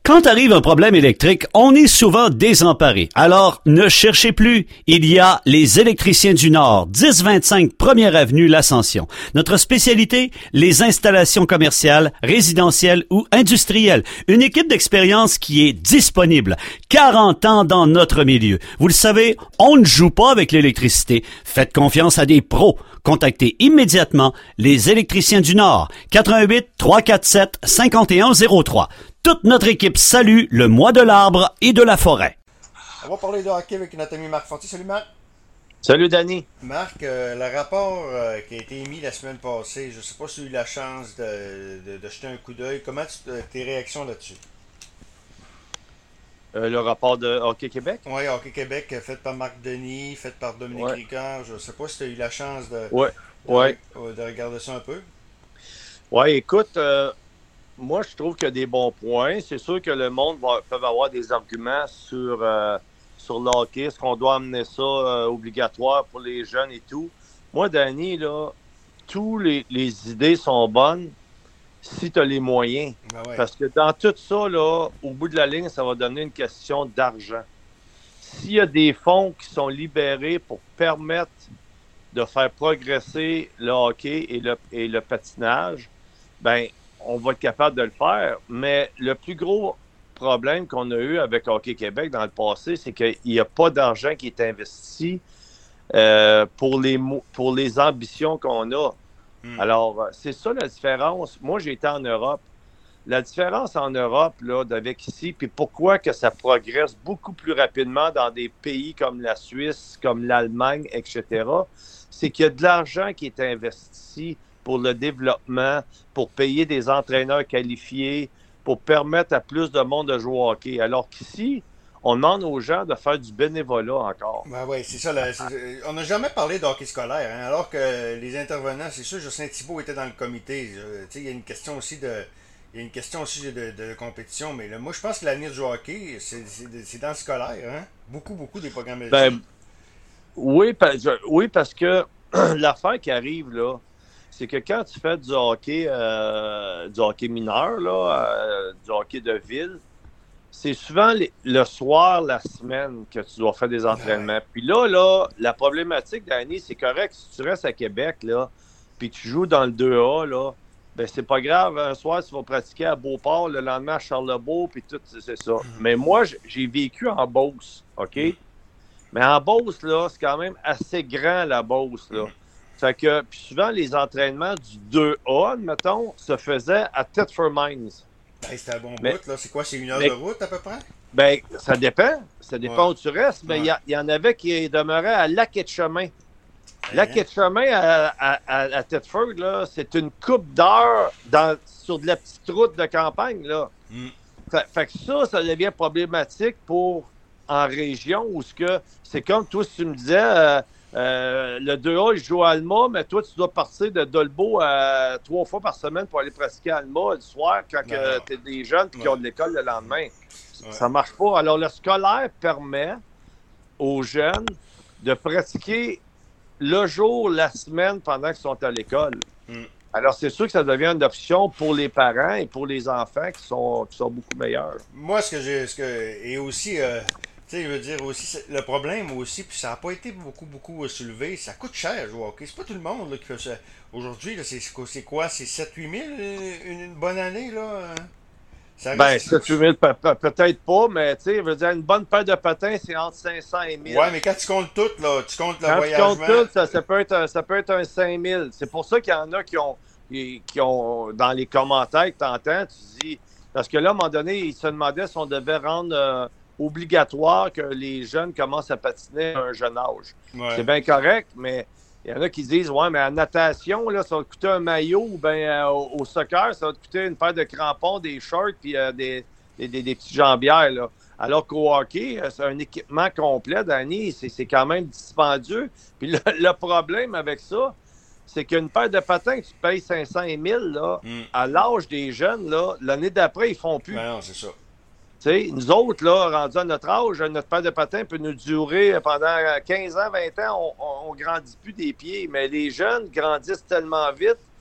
Quand arrive un problème électrique, on est souvent désemparé. Alors, ne cherchez plus. Il y a les électriciens du Nord, 1025 Première Avenue, l'Ascension. Notre spécialité, les installations commerciales, résidentielles ou industrielles. Une équipe d'expérience qui est disponible. 40 ans dans notre milieu. Vous le savez, on ne joue pas avec l'électricité. Faites confiance à des pros. Contactez immédiatement les électriciens du Nord. 88 347 5103. Toute notre équipe salue le mois de l'arbre et de la forêt. On va parler de hockey avec notre ami Marc Fortier. Salut Marc. Salut Danny. Marc, le rapport qui a été émis la semaine passée, je ne sais pas si tu as eu la chance de jeter un coup d'œil. Comment tes réactions là-dessus? Le rapport de Hockey Québec? Oui, Hockey Québec, fait par Marc Denis, fait par Dominique Ricard. Je ne sais pas si tu as eu la chance de regarder ça un peu. Oui, écoute, moi je trouve qu'il y a des bons points. C'est sûr que le monde peut avoir des arguments sur le hockey. Est-ce qu'on doit amener ça obligatoire pour les jeunes et tout? Moi, Danny, là, tous les idées sont bonnes si tu as les moyens. Ben ouais. Parce que dans tout ça, là, au bout de la ligne, ça va donner une question d'argent. S'il y a des fonds qui sont libérés pour permettre de faire progresser le hockey et le patinage, ben on va être capable de le faire. Mais le plus gros problème qu'on a eu avec Hockey Québec dans le passé, c'est qu'il n'y a pas d'argent qui est investi pour les ambitions qu'on a. Alors, c'est ça la différence. Moi, j'ai été en Europe. La différence en Europe, là, avec ici, puis pourquoi que ça progresse beaucoup plus rapidement dans des pays comme la Suisse, comme l'Allemagne, etc., c'est qu'il y a de l'argent qui est investi pour le développement, pour payer des entraîneurs qualifiés, pour permettre à plus de monde de jouer au hockey. Alors qu'ici, on demande aux gens de faire du bénévolat encore. Ben oui, c'est ça. On n'a jamais parlé de hockey scolaire, hein, alors que les intervenants, c'est sûr, Justin Thibault était dans le comité. Il y a une question aussi de compétition, mais là, moi je pense que l'avenir du hockey, c'est dans le scolaire. Hein? Beaucoup des programmes électifs. Ben, oui, parce que l'affaire qui arrive, là, c'est que quand tu fais du hockey mineur, là, du hockey de ville, c'est souvent le soir, la semaine, que tu dois faire des entraînements. Ouais. Puis là, la problématique, Danny, c'est correct, si tu restes à Québec, là, puis tu joues dans le 2A, là, ben c'est pas grave, un soir, tu vas pratiquer à Beauport, le lendemain à Charlebourg, puis tout, c'est ça. Mais moi, j'ai vécu en Beauce, OK? Mais en Beauce, là, c'est quand même assez grand, la Beauce, là. Fait que, puis souvent, les entraînements du 2A, mettons, se faisaient à Thetford Mines. Hey, c'était un bon bout, là. C'est quoi, c'est 1 heure de route, à peu près? Ben, ça dépend. Ça dépend où tu restes. Mais il y en avait qui demeuraient à Lac-et-Chemin. Lac-et-Chemin à Thetford, là, c'est une coupe d'heure sur de la petite route de campagne, là. Fait que ça devient problématique en région où c'est comme toi, si tu me disais, le 2A, il joue à Alma, mais toi, tu dois partir de Dolbeau 3 fois par semaine pour aller pratiquer à Alma le soir quand tu es des jeunes et qui ont de l'école le lendemain. Ça marche pas. Alors, le scolaire permet aux jeunes de pratiquer le jour, la semaine pendant qu'ils sont à l'école. Alors, c'est sûr que ça devient une option pour les parents et pour les enfants qui sont beaucoup meilleurs. Moi, et aussi, tu sais, je veux dire aussi, le problème aussi, puis ça n'a pas été beaucoup soulevé, ça coûte cher jouer au hockey. C'est pas tout le monde là, qui fait ça. Aujourd'hui, là, c'est quoi? C'est 7-8 000 une bonne année, là? Ben, 7-8 000, peut-être pas, mais tu sais, je veux dire, une bonne paire de patins, c'est entre 500 et 1000. Ouais, mais quand tu comptes tout, là, tu comptes le voyagement. Quand tu comptes tout, ça peut être un 5 000. C'est pour ça qu'il y en a qui ont dans les commentaires que tu entends, tu dis, parce que là, à un moment donné, ils se demandaient si on devait rendre obligatoire que les jeunes commencent à patiner à un jeune âge. Ouais. C'est bien correct, mais il y en a qui disent, ouais, mais en natation, là, ça va te coûter un maillot, ou bien au soccer, ça va te coûter une paire de crampons, des shorts, puis des petites jambières, là. Alors qu'au hockey, c'est un équipement complet, Danny, c'est quand même dispendieux. Puis le problème avec ça, c'est qu'une paire de patins que tu payes 500 et 1000, là, à l'âge des jeunes, là, l'année d'après, ils font plus. Ben non, c'est ça. T'sais, nous autres, là, rendus à notre âge, notre paire de patins peut nous durer pendant 15 ans, 20 ans, on grandit plus des pieds. Mais les jeunes grandissent tellement vite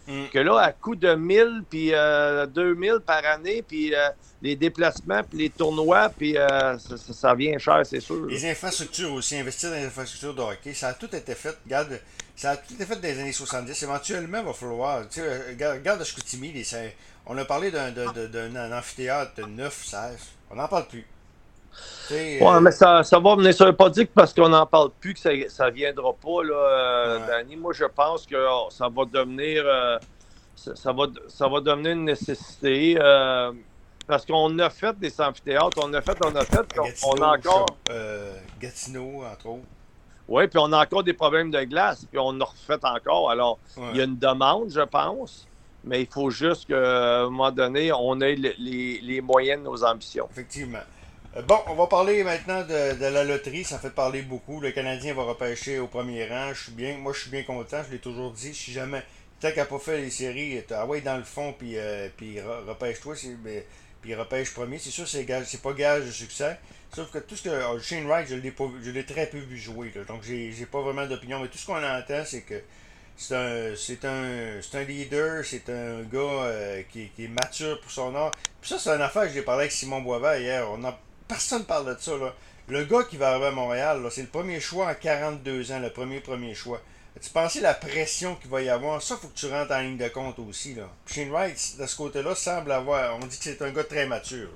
que là, à coût de 1000 puis 2000 par année, puis les déplacements, puis les tournois, puis ça vient cher, c'est sûr. Les infrastructures aussi, investir dans les infrastructures de hockey, ça a tout été fait. Regarde, ça a tout été fait dans les années 70. Éventuellement, il va falloir. Tu sais, regarde à Chicoutimi, on a parlé d'un amphithéâtre de 9-16. On n'en parle plus. Ouais, mais ça va venir. Ça veut pas dire que parce qu'on n'en parle plus que ça viendra pas, là, Danny. Moi, je pense que ça va devenir ça va devenir une nécessité. Parce qu'on a fait des amphithéâtres, on a fait. Gatineau, on a encore. Gatineau, entre autres. Oui, puis on a encore des problèmes de glace, puis on en refait encore. Alors, il y a une demande, je pense, mais il faut juste qu'à un moment donné, on ait les moyens de nos ambitions. Effectivement. Bon, on va parler maintenant de la loterie. Ça fait parler beaucoup. Le Canadien va repêcher au premier rang. Moi, je suis bien content. Je l'ai toujours dit. Si jamais, tant qu'il n'a pas fait les séries, ouais dans le fond, puis repêche-toi, puis repêche premier. C'est sûr, c'est pas gage de succès. Sauf que tout ce que Shane Wright, je l'ai très peu vu jouer. Là, donc, j'ai pas vraiment d'opinion. Mais tout ce qu'on entend, c'est que c'est un leader, c'est un gars qui est mature pour son âge. Puis ça, c'est une affaire que j'ai parlé avec Simon Boisvert hier. Personne ne parle de ça. Là. Le gars qui va arriver à Montréal, là, c'est le premier choix en 42 ans, le premier choix. Tu pensais la pression qu'il va y avoir? Ça, il faut que tu rentres en ligne de compte aussi. Là. Shane Wright, de ce côté-là, semble avoir... On dit que c'est un gars très mature.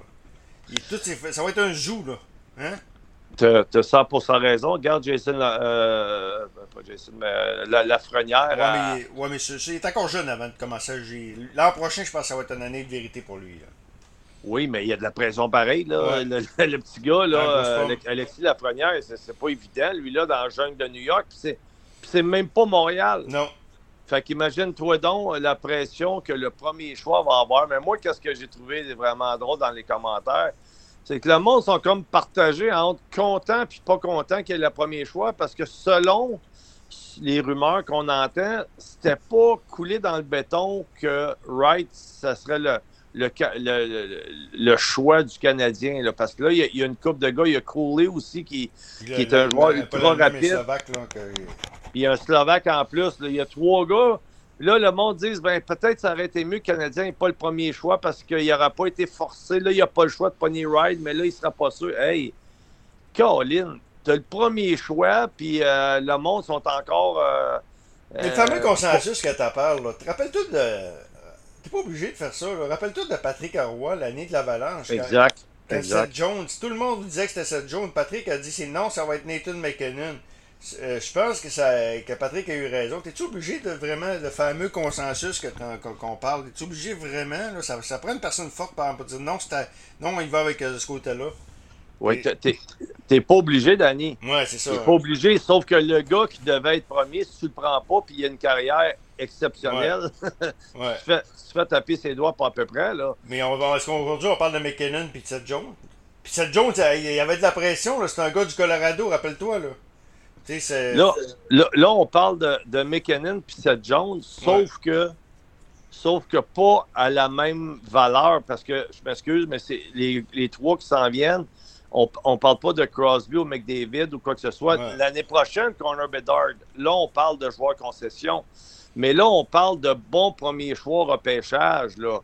Ça va être un zoo, là. Hein? Tu as 100% raison. Regarde Jason, pas Jason, mais Lafrenière. Ouais, mais il est encore jeune avant de commencer. L'an prochain, je pense que ça va être une année de vérité pour lui. Là. Oui, mais il y a de la pression pareille. Là. Ouais. Le petit gars, là, Alexis Lafrenière, c'est pas évident. Lui, là, dans la jungle de New York, puis c'est même pas Montréal. Non. Fait qu'imagine-toi donc la pression que le premier choix va avoir. Mais moi, qu'est-ce que j'ai trouvé vraiment drôle dans les commentaires? C'est que le monde sont comme partagés entre content et pas content qu'il y ait le premier choix parce que selon les rumeurs qu'on entend, c'était pas coulé dans le béton que Wright, ça serait le choix du Canadien. Là, parce que là, il y a une couple de gars. Il y a Cooley aussi qui est un joueur ultra rapide. Il y a un Slovaque en plus. Là, il y a 3 gars. Là, le monde dit peut-être ça aurait été mieux que le Canadien n'ait pas le premier choix parce qu'il n'aurait pas été forcé. Là, il n'y a pas le choix de pogner Ride, mais là, il ne sera pas sûr. Hey, Colin, tu as le premier choix, puis le monde sont encore. Mais le fameux consensus que tu parles, là, te rappelles-tu de. T'es pas obligé de faire ça. Là. Rappelle-toi de Patrick Roy, l'année de l'Avalanche. Exact. Quand Seth Jones, tout le monde disait que c'était Seth Jones. Patrick a dit non, ça va être Nathan McKinnon. Je pense que Patrick a eu raison. T'es-tu obligé de vraiment, le fameux consensus qu'on parle, t'es-tu obligé vraiment, là, ça prend une personne forte pour dire non, il va avec ce côté-là. Oui, t'es pas obligé, Danny. Ouais, c'est ça. T'es pas obligé, sauf que le gars qui devait être premier, si tu le prends pas, puis il a une carrière exceptionnelle, ouais. tu fais taper ses doigts pas à peu près, là. Mais est-ce qu'aujourd'hui, on parle de McKinnon puis de Seth Jones? Puis Seth Jones, il y avait de la pression, là. C'est un gars du Colorado, rappelle-toi, là. Là, on parle de McKinnon puis Seth Jones, sauf que pas à la même valeur, parce que, je m'excuse, mais c'est les 3 qui s'en viennent, on parle pas de Crosby ou McDavid ou quoi que ce soit. Ouais. L'année prochaine, Connor Bedard, là, on parle de joueurs concession. Mais là, on parle de bons premiers choix repêchage, là.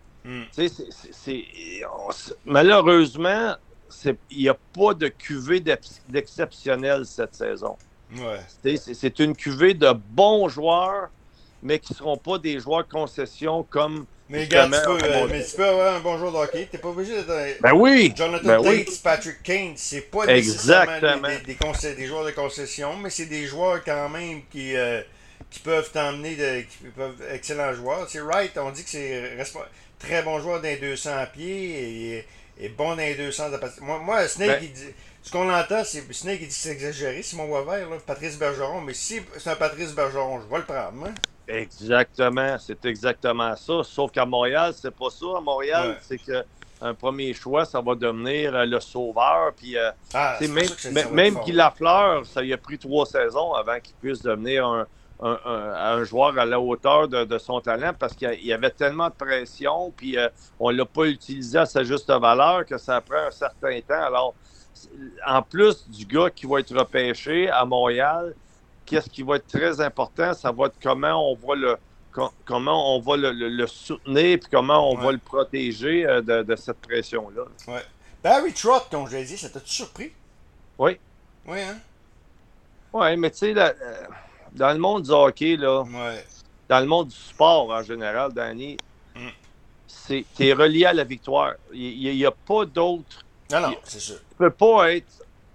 Malheureusement, il n'y a pas de cuvée d'exceptionnel cette saison. Ouais. C'est une cuvée de bons joueurs, mais qui ne seront pas des joueurs concession comme. Mais regarde, tu peux avoir un bon joueur de hockey. T'es pas obligé d'être. Ben oui! Jonathan Tate, Patrick Kane, c'est pas nécessairement des joueurs de concession, mais c'est des joueurs quand même qui peuvent t'emmener, qui peuvent excellents joueurs. C'est Wright, on dit que c'est très bon joueur dans les 200 pieds et bon dans les 200 de passe. Moi, Snake, il dit. Ce qu'on entend, c'est Snake qui dit que c'est exagéré, Simon Boisvert, là, Patrice Bergeron, mais si c'est un Patrice Bergeron, je vais le prendre, hein? Exactement, c'est exactement ça. Sauf qu'à Montréal, c'est pas ça. À Montréal, c'est qu'un premier choix, ça va devenir le sauveur. Puis, même Guy Lafleur, ça lui a pris 3 saisons avant qu'il puisse devenir un joueur à la hauteur de son talent parce qu'il y avait tellement de pression, puis on ne l'a pas utilisé à sa juste valeur que ça prend un certain temps. Alors, en plus du gars qui va être repêché à Montréal, qu'est-ce qui va être très important, ça va être comment on va le comment on va le soutenir puis comment on Ouais. va le protéger de cette pression-là. Ouais. Barry Trotz, comme je l'ai dit, ça t'a-tu surpris? Oui. Oui, hein? Oui, mais tu sais, dans le monde du hockey, là, Ouais. dans le monde du sport en général, Danny, Mm. t'es relié à la victoire. Il n'y a pas d'autre. Non, c'est sûr. Tu peux pas être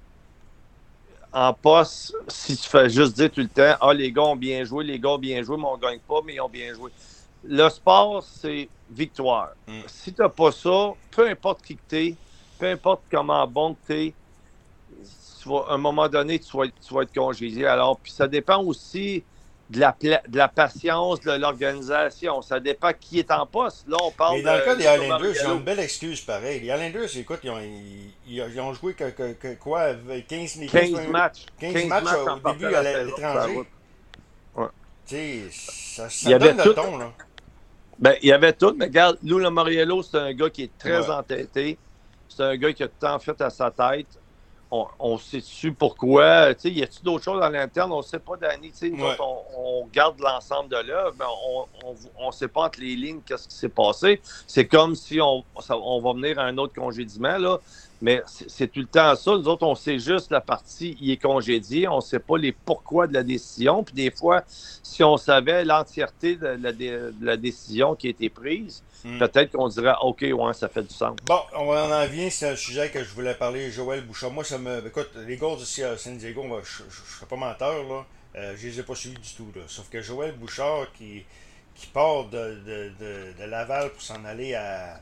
en poste si tu fais juste dire tout le temps « Ah, les gars ont bien joué, mais on ne gagne pas, mais ils ont bien joué. » Le sport, c'est victoire. Mm. Si tu n'as pas ça, peu importe qui que t'es, peu importe comment bon que t'es, à un moment donné, tu vas être congédié. Alors, puis ça dépend aussi de la patience de l'organisation. Ça dépend qui est en poste. Là, on parle Mais dans le cas des Nico Islanders, ils ont Mariello. une belle excuse pareil. Les Islanders, écoute, ils ont joué quoi, 15 matchs. 15 matchs en au partant début de à la saison, ça l'étranger. route. Ouais. Tu sais, Il ça y avait donne le tout. ton, là. Ben, il y avait tout, mais regarde, Lou Lamoriello, c'est un gars qui est très Ouais. entêté. C'est un gars qui a tout le temps fait à sa tête. On sait-tu pourquoi. Tu sais, y a-tu d'autres choses à l'interne? On ne sait pas, Danny. Tu sais, nous Ouais. autres, on garde l'ensemble de l'œuvre, mais on ne sait pas entre les lignes qu'est-ce qui s'est passé. C'est comme si on va venir à un autre congédiement, là. Mais c'est tout le temps ça. Nous autres, on sait juste la partie, il est congédié. On ne sait pas les pourquoi de la décision. Puis des fois, si on savait l'entièreté de la décision qui a été prise, peut-être qu'on dirait « OK, ouais, ça fait du sens. » Bon, on en vient, c'est un sujet que je voulais parler, Joël Bouchard. Moi, écoute, les Golds ici à San Diego, je ne serais pas menteur, là. Je les ai pas suivis du tout, là. Sauf que Joël Bouchard qui part de Laval pour s'en aller à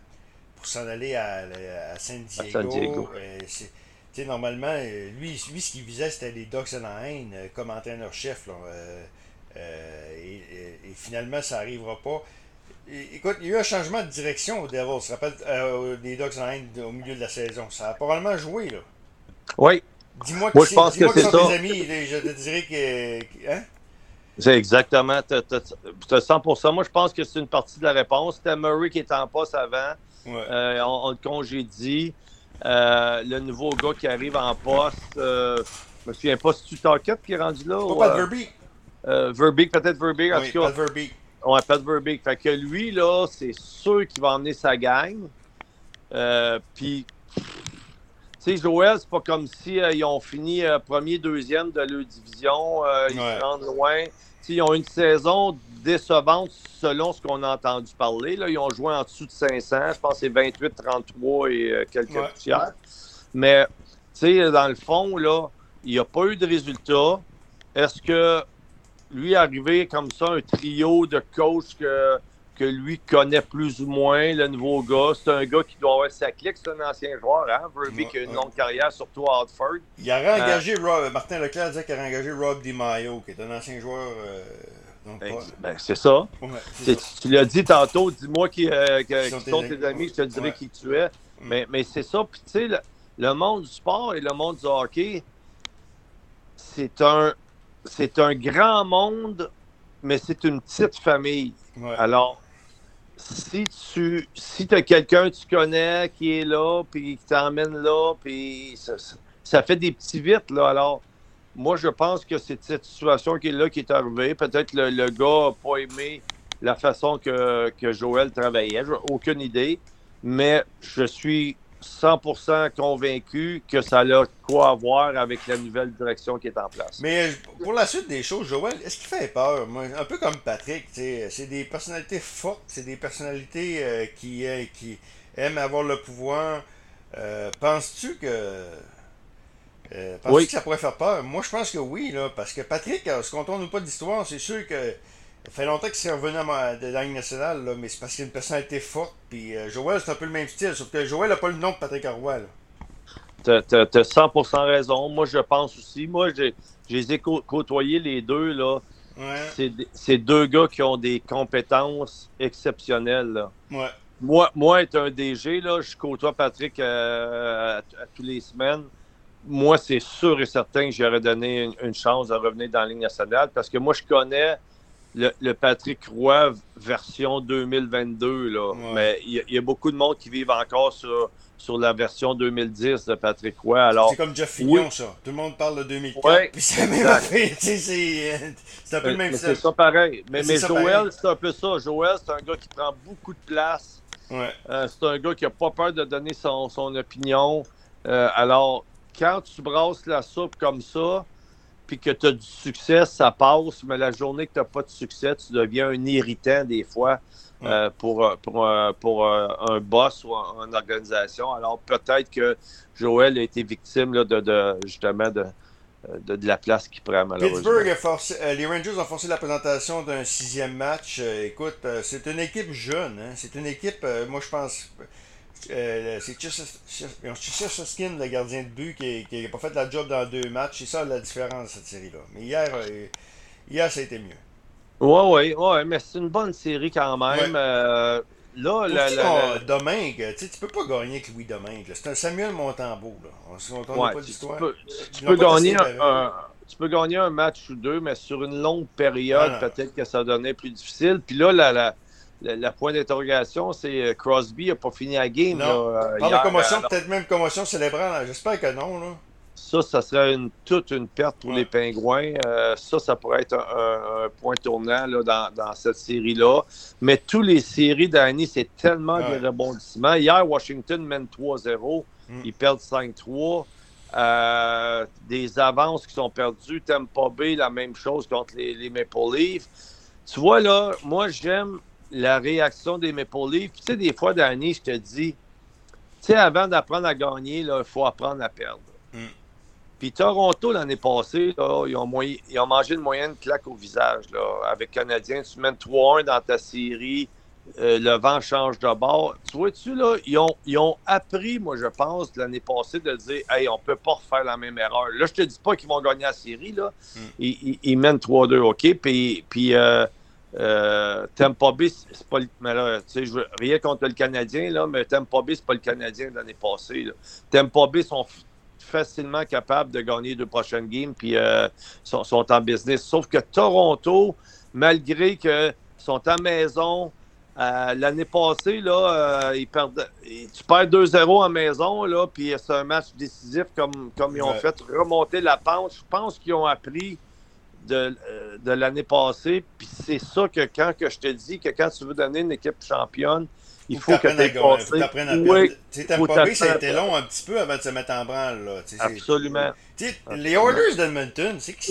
San Diego. À San Diego. Tu sais, normalement, lui, ce qu'il visait, c'était les Ducks d'Anaheim comme entraîneur-chef, là. Et finalement, ça n'arrivera pas. Écoute, il y a eu un changement de direction au Devils, tu te rappelles, des Ducks d'Anaheim au milieu de la saison. Ça a probablement joué, là. Oui. Dis-moi Moi, qui je pense dis-moi que qui c'est sont ça. tes amis, je te dirais que... Hein? C'est exactement. T'as 100%. Moi, je pense que c'est une partie de la réponse. C'était Murray qui était en poste avant. Ouais. On le congédie. Le nouveau gars qui arrive en poste. Je me souviens pas si tu Tarket qui est rendu là. Pas Pat Verbeek. Verbeek, peut-être Verbeek. En Oui, tout cas, Pat Verbeek. ouais, Pat Verbeek. Fait que lui, là, c'est sûr qu'il va emmener sa gang. Puis, tu sais, Joël, c'est pas comme si ils ont fini premier, deuxième de leur division. Ils se rendent loin. T'sais, ils ont une saison décevante selon ce qu'on a entendu parler. Là, ils ont joué en dessous de 500. Je pense que c'est 28-33 et quelques poussières. Mais, tu sais, dans le fond, là, il n'y a pas eu de résultat. Est-ce que lui, arrivé comme ça, un trio de coachs que lui connaît plus ou moins, le nouveau gars, c'est un gars qui doit avoir sa clique, c'est un ancien joueur, hein? Verbeek qui a une longue carrière, surtout à Hartford. Il a réengagé Martin Leclerc disait qu'il a réengagé Rob DiMaio, qui est un ancien joueur. C'est ça. Ouais, tu l'as dit tantôt, dis-moi qui sont tes tes amis, je te dirai qui tu es. Mais c'est ça. Puis tu sais, le monde du sport et le monde du hockey, c'est un grand monde, mais c'est une petite famille. Ouais. Alors, si tu as quelqu'un que tu connais qui est là, puis qui t'emmène là, puis ça fait des petits vite, là. Alors, moi, je pense que c'est cette situation qui est arrivée. Peut-être le gars n'a pas aimé la façon que Joël travaillait. J'ai aucune idée. Mais je suis 100% convaincu que ça a quoi à voir avec la nouvelle direction qui est en place. Mais pour la suite des choses, Joël, est-ce qu'il fait peur? Moi, un peu comme Patrick, c'est des personnalités fortes, c'est des personnalités qui aiment avoir le pouvoir. Penses-tu que que ça pourrait faire peur? Moi, je pense que oui, là, parce que Patrick, ce qu'on tourne pas d'histoire, c'est sûr que ça fait longtemps qu'il serait revenu de la Ligue nationale, là, mais c'est parce qu'il a une personnalité forte. Puis Joël, c'est un peu le même style, sauf que Joël n'a pas le nom de Patrick Roy. T'as 100% raison. Moi, je pense aussi. Moi, je les ai côtoyés les deux, là. Ouais. C'est deux gars qui ont des compétences exceptionnelles, là. Ouais. Moi, être un DG, là, je côtoie Patrick à toutes les semaines. Moi, c'est sûr et certain que j'aurais donné une chance de revenir dans la Ligue nationale parce que moi, je connais le Patrick Roy version 2022. Là. Ouais. Mais il y a beaucoup de monde qui vivent encore sur sur la version 2010 de Patrick Roy. Alors, c'est comme Jeff Fillion, ça. Tout le monde parle de 2004, puis c'est la même affaire. C'est un peu le même style. C'est ça pareil. Mais Joel, pareil. c'est un peu ça. Joel, c'est un gars qui prend beaucoup de place. Ouais. C'est un gars qui n'a pas peur de donner son opinion. Alors, quand tu brasses la soupe comme ça, puis que tu as du succès, ça passe, mais la journée que tu n'as pas de succès, tu deviens un irritant des fois pour un boss ou une organisation. Alors, peut-être que Joel a été victime là, justement de la place qu'il prend, malheureusement. Pittsburgh les Rangers ont forcé la présentation d'un 6e match. Écoute, c'est une équipe jeune. Hein? C'est une équipe, moi je pense, c'est Chesterkin, le gardien de but, qui n'a pas fait la job dans 2 matchs. C'est ça la différence, cette série-là. Mais hier, ça a été mieux. Oui, mais c'est une bonne série quand même. Ouais. Domingue, tu peux pas gagner avec Louis Domingue. C'est un Samuel Montembeau. On n'a pas d'histoire. Tu peux gagner un match ou 2, mais sur une longue période, peut-être que ça donnait plus difficile. Puis là, la point d'interrogation, c'est Crosby n'a pas fini la game. Non. Hier, commotion, peut-être même commotion cérébrale. J'espère que non. Là. Ça serait toute une perte pour les Pingouins. Ça pourrait être un point tournant là, dans cette série-là. Mais toutes les séries d'année, c'est tellement de rebondissements. Hier, Washington mène 3-0. Ils perdent 5-3. Des avances qui sont perdues. Tampa Bay, la même chose contre les Maple Leafs. Tu vois, là, moi, j'aime la réaction des Maple Leafs. Tu sais, des fois d'année, je te dis, tu sais, avant d'apprendre à gagner, il faut apprendre à perdre. Puis Toronto, l'année passée, là, ils ont mangé une moyenne claque au visage. Là. Avec Canadiens, tu mènes 3-1 dans ta série, le vent change de bord. Tu vois-tu, là, ils ont appris, moi, je pense, l'année passée, de dire « Hey, on peut pas refaire la même erreur. » Là, je te dis pas qu'ils vont gagner la série, là. Ils mènent 3-2, OK? Puis Tampa Bay, c'est pas... Mais là, tu sais, je veux rien contre le Canadien, là, mais Tampa Bay, c'est pas le Canadien de l'année passée, là. Tampa Bay sont facilement capables de gagner 2 prochaines games, puis sont en business. Sauf que Toronto, malgré qu'ils sont à maison, l'année passée, là, tu perds 2-0 à maison, là, puis c'est un match décisif comme ils ont fait remonter la pente. Je pense qu'ils ont appris de l'année passée, puis c'est ça que quand je te dis que quand tu veux donner une équipe championne, il faut que tu apprennes à perdre. Tampa Bay, ça a été long un petit peu avant de se mettre en branle. Là. Absolument. Les Oilers d'Edmonton, c'est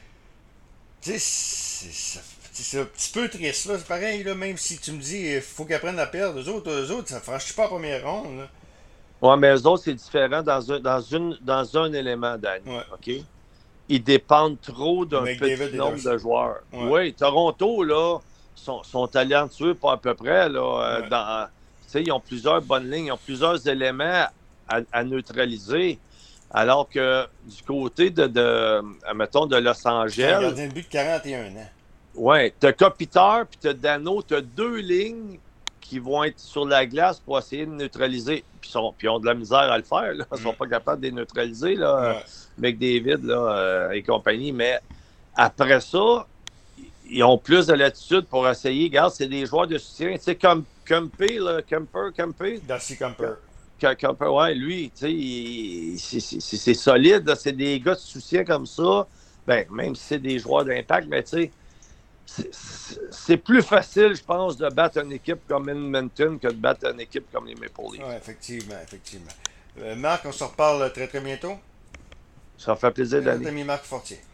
un petit peu triste. C'est pareil, là, même si tu me dis qu'il faut qu'ils apprennent à perdre. Eux autres, ça ne franchit pas la première ronde. Là. Oui, mais eux autres, c'est différent dans un élément, Danny. Ouais. OK? Ils dépendent trop d'un petit nombre de joueurs. Oui, Toronto, là, sont talentueux pas à peu près. Là, ils ont plusieurs bonnes lignes, ils ont plusieurs éléments à neutraliser. Alors que du côté mettons, de Los Angeles... Un gardien de but de 41 ans. Oui, tu as Kopitar puis tu as Dano. Tu as 2 lignes qui vont être sur la glace pour essayer de neutraliser. Puis ils ont de la misère à le faire. Là. Ils ne sont pas capables de les neutraliser, là, McDavid là, et compagnie. Mais après ça... Ils ont plus de latitude pour essayer. Regarde, c'est des joueurs de soutien. Tu sais, comme Kemper. Darcy Kemper. Kemper, ouais, lui, tu sais, c'est solide. Là. C'est des gars de soutien comme ça. Ben, même si c'est des joueurs d'impact, mais tu sais, c'est plus facile, je pense, de battre une équipe comme Edmonton que de battre une équipe comme les Maple Leafs. Oui, effectivement. Marc, on se reparle très, très bientôt. Ça fait plaisir, Danny. Notre ami Marc Fortier.